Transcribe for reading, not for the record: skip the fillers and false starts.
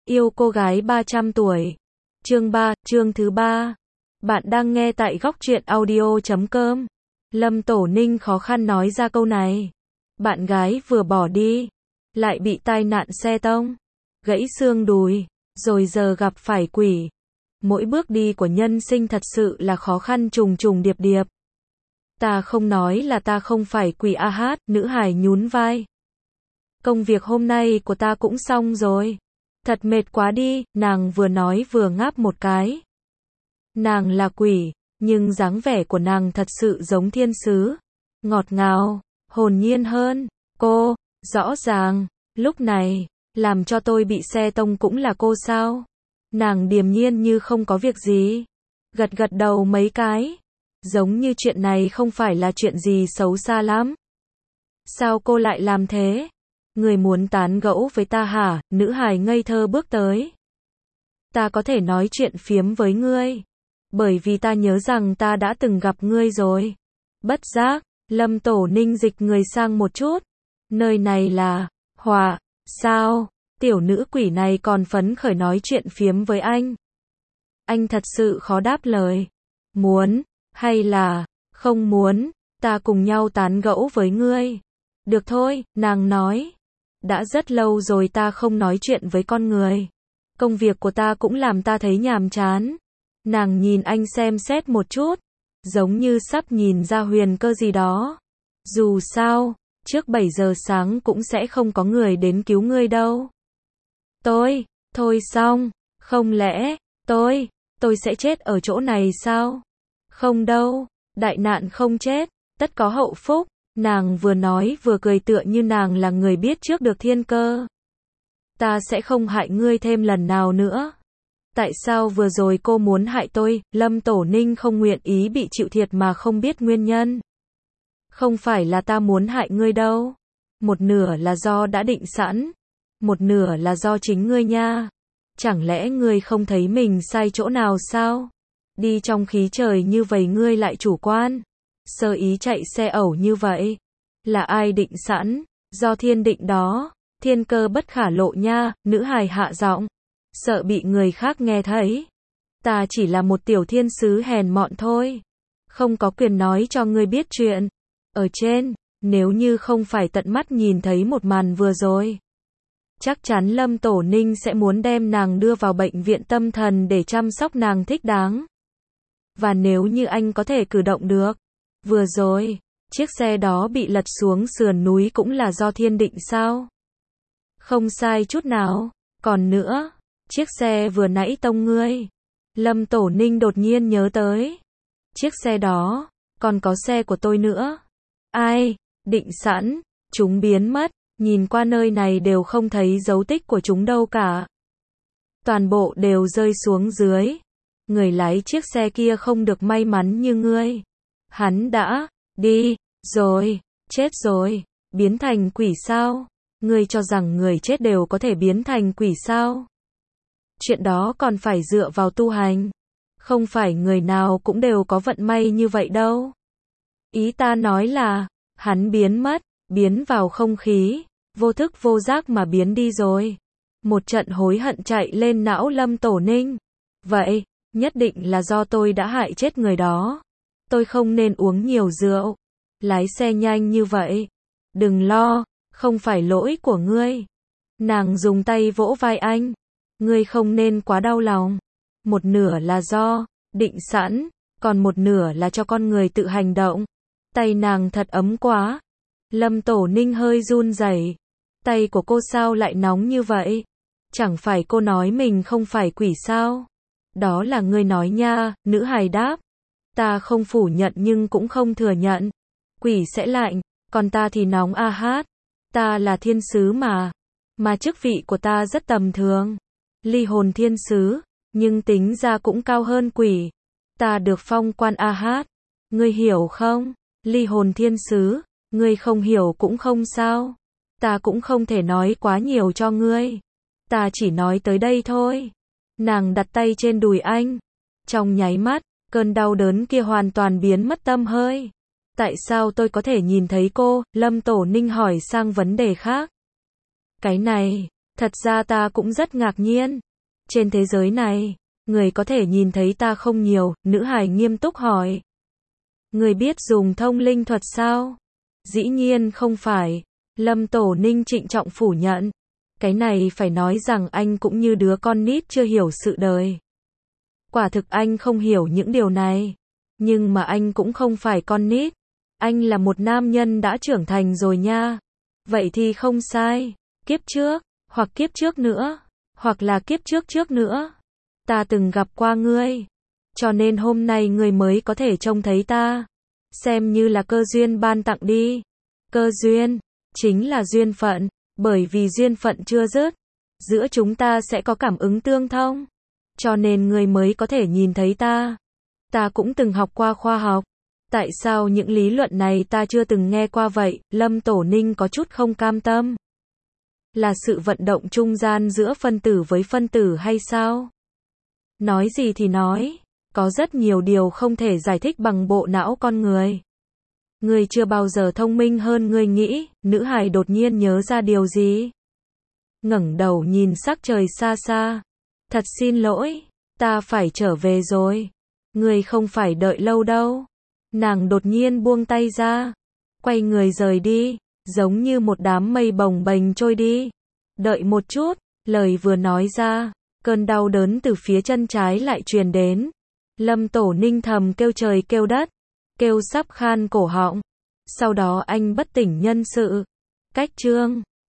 Yêu cô gái 300 tuổi. Chương 3, chương thứ 3. Bạn đang nghe tại góc truyện audio.com. Lâm Tổ Ninh khó khăn nói ra câu này. Bạn gái vừa bỏ đi, lại bị tai nạn xe tông, gãy xương đùi, rồi giờ gặp phải quỷ. Mỗi bước đi của nhân sinh thật sự là khó khăn trùng trùng điệp điệp. Ta không nói là ta không phải quỷ a hát, nữ hài nhún vai. Công việc hôm nay của ta cũng xong rồi. Thật mệt quá đi, nàng vừa nói vừa ngáp một cái. Nàng là quỷ, nhưng dáng vẻ của nàng thật sự giống thiên sứ. Ngọt ngào, hồn nhiên hơn. Cô, rõ ràng, lúc này, làm cho tôi bị xe tông cũng là cô sao? Nàng điềm nhiên như không có việc gì. Gật gật đầu mấy cái. Giống như chuyện này không phải là chuyện gì xấu xa lắm. Sao cô lại làm thế? Người muốn tán gẫu với ta hả? Nữ hài ngây thơ bước tới. Ta có thể nói chuyện phiếm với ngươi. Bởi vì ta nhớ rằng ta đã từng gặp ngươi rồi. Bất giác, Lâm Tổ Ninh dịch người sang một chút. Nơi này là Hòa, sao? Tiểu nữ quỷ này còn phấn khởi nói chuyện phiếm với anh. Anh thật sự khó đáp lời. Muốn, hay là, không muốn, ta cùng nhau tán gẫu với ngươi. Được thôi, nàng nói. Đã rất lâu rồi ta không nói chuyện với con người. Công việc của ta cũng làm ta thấy nhàm chán. Nàng nhìn anh xem xét một chút. Giống như sắp nhìn ra huyền cơ gì đó. Dù sao, trước 7 giờ sáng cũng sẽ không có người đến cứu ngươi đâu. Thôi xong, không lẽ, tôi sẽ chết ở chỗ này sao? Không đâu, đại nạn không chết, tất có hậu phúc. Nàng vừa nói vừa cười tựa như nàng là người biết trước được thiên cơ. Ta sẽ không hại ngươi thêm lần nào nữa. Tại sao vừa rồi cô muốn hại tôi? Lâm Tổ Ninh không nguyện ý bị chịu thiệt mà không biết nguyên nhân. Không phải là ta muốn hại ngươi đâu. Một nửa là do đã định sẵn. Một nửa là do chính ngươi nha. Chẳng lẽ ngươi không thấy mình sai chỗ nào sao? Đi trong khí trời như vậy ngươi lại chủ quan. Sơ ý chạy xe ẩu như vậy. Là ai định sẵn? Do thiên định đó. Thiên cơ bất khả lộ nha. Nữ hài hạ giọng. Sợ bị người khác nghe thấy. Ta chỉ là một tiểu thiên sứ hèn mọn thôi. Không có quyền nói cho ngươi biết chuyện. Ở trên, nếu như không phải tận mắt nhìn thấy một màn vừa rồi. Chắc chắn Lâm Tổ Ninh sẽ muốn đem nàng đưa vào bệnh viện tâm thần để chăm sóc nàng thích đáng. Và nếu như anh có thể cử động được. Vừa rồi, chiếc xe đó bị lật xuống sườn núi cũng là do thiên định sao? Không sai chút nào. Còn nữa, chiếc xe vừa nãy tông ngươi. Lâm Tổ Ninh đột nhiên nhớ tới. Chiếc xe đó, còn có xe của tôi nữa. Ai, định sẵn, chúng biến mất, nhìn qua nơi này đều không thấy dấu tích của chúng đâu cả. Toàn bộ đều rơi xuống dưới. Người lái chiếc xe kia không được may mắn như ngươi. Hắn đã đi rồi, chết rồi, biến thành quỷ sao? Ngươi cho rằng người chết đều có thể biến thành quỷ sao? Chuyện đó còn phải dựa vào tu hành. Không phải người nào cũng đều có vận may như vậy đâu. Ý ta nói là, hắn biến mất, biến vào không khí, vô thức vô giác mà biến đi rồi. Một trận hối hận chạy lên não Lâm Tổ Ninh. Vậy, nhất định là do tôi đã hại chết người đó. Tôi không nên uống nhiều rượu. Lái xe nhanh như vậy. Đừng lo, không phải lỗi của ngươi. Nàng dùng tay vỗ vai anh. Ngươi không nên quá đau lòng. Một nửa là do định sẵn, còn một nửa là cho con người tự hành động. Tay nàng thật ấm quá. Lâm Tổ Ninh hơi run rẩy. Tay của cô sao lại nóng như vậy? Chẳng phải cô nói mình không phải quỷ sao? Đó là ngươi nói nha, nữ hài đáp. Ta không phủ nhận nhưng cũng không thừa nhận. Quỷ sẽ lạnh, còn ta thì nóng a hát. Ta là thiên sứ mà chức vị của ta rất tầm thường. Ly hồn thiên sứ, nhưng tính ra cũng cao hơn quỷ. Ta được phong quan a hát. Ngươi hiểu không? Ly hồn thiên sứ, ngươi không hiểu cũng không sao. Ta cũng không thể nói quá nhiều cho ngươi. Ta chỉ nói tới đây thôi. Nàng đặt tay trên đùi anh. Trong nháy mắt, cơn đau đớn kia hoàn toàn biến mất tâm hơi. Tại sao tôi có thể nhìn thấy cô? Lâm Tổ Ninh hỏi sang vấn đề khác. Cái này, Thật ra ta cũng rất ngạc nhiên. Trên thế giới này, người có thể nhìn thấy ta không nhiều, nữ hài nghiêm túc hỏi. Người biết dùng thông linh thuật sao? Dĩ nhiên không phải. Lâm Tổ Ninh trịnh trọng phủ nhận. Cái này phải nói rằng anh cũng như đứa con nít chưa hiểu sự đời. Quả thực anh không hiểu những điều này. Nhưng mà anh cũng không phải con nít. Anh là một nam nhân đã trưởng thành rồi nha. Vậy thì không sai. Kiếp trước, hoặc kiếp trước nữa, hoặc là kiếp trước trước nữa. Ta từng gặp qua ngươi. Cho nên hôm nay ngươi mới có thể trông thấy ta. Xem như là cơ duyên ban tặng đi. Cơ duyên, chính là duyên phận. Bởi vì duyên phận chưa dứt, giữa chúng ta sẽ có cảm ứng tương thông. Cho nên ngươi mới có thể nhìn thấy ta. Ta cũng từng học qua khoa học. Tại sao những lý luận này ta chưa từng nghe qua vậy? Lâm Tổ Ninh có chút không cam tâm. Là sự vận động trung gian giữa phân tử với phân tử hay sao? Nói gì thì nói, có rất nhiều điều không thể giải thích bằng bộ não con người. Ngươi chưa bao giờ thông minh hơn ngươi nghĩ. Nữ hài đột nhiên nhớ ra điều gì. Ngẩng đầu nhìn sắc trời xa xa. Thật xin lỗi, ta phải trở về rồi. Ngươi không phải đợi lâu đâu. Nàng đột nhiên buông tay ra, quay người rời đi, giống như một đám mây bồng bềnh trôi đi. Đợi một chút, lời vừa nói ra, cơn đau đớn từ phía chân trái lại truyền đến. Lâm Tổ Ninh thầm kêu trời kêu đất, kêu sắp khan cổ họng. Sau đó anh bất tỉnh nhân sự. Cách chương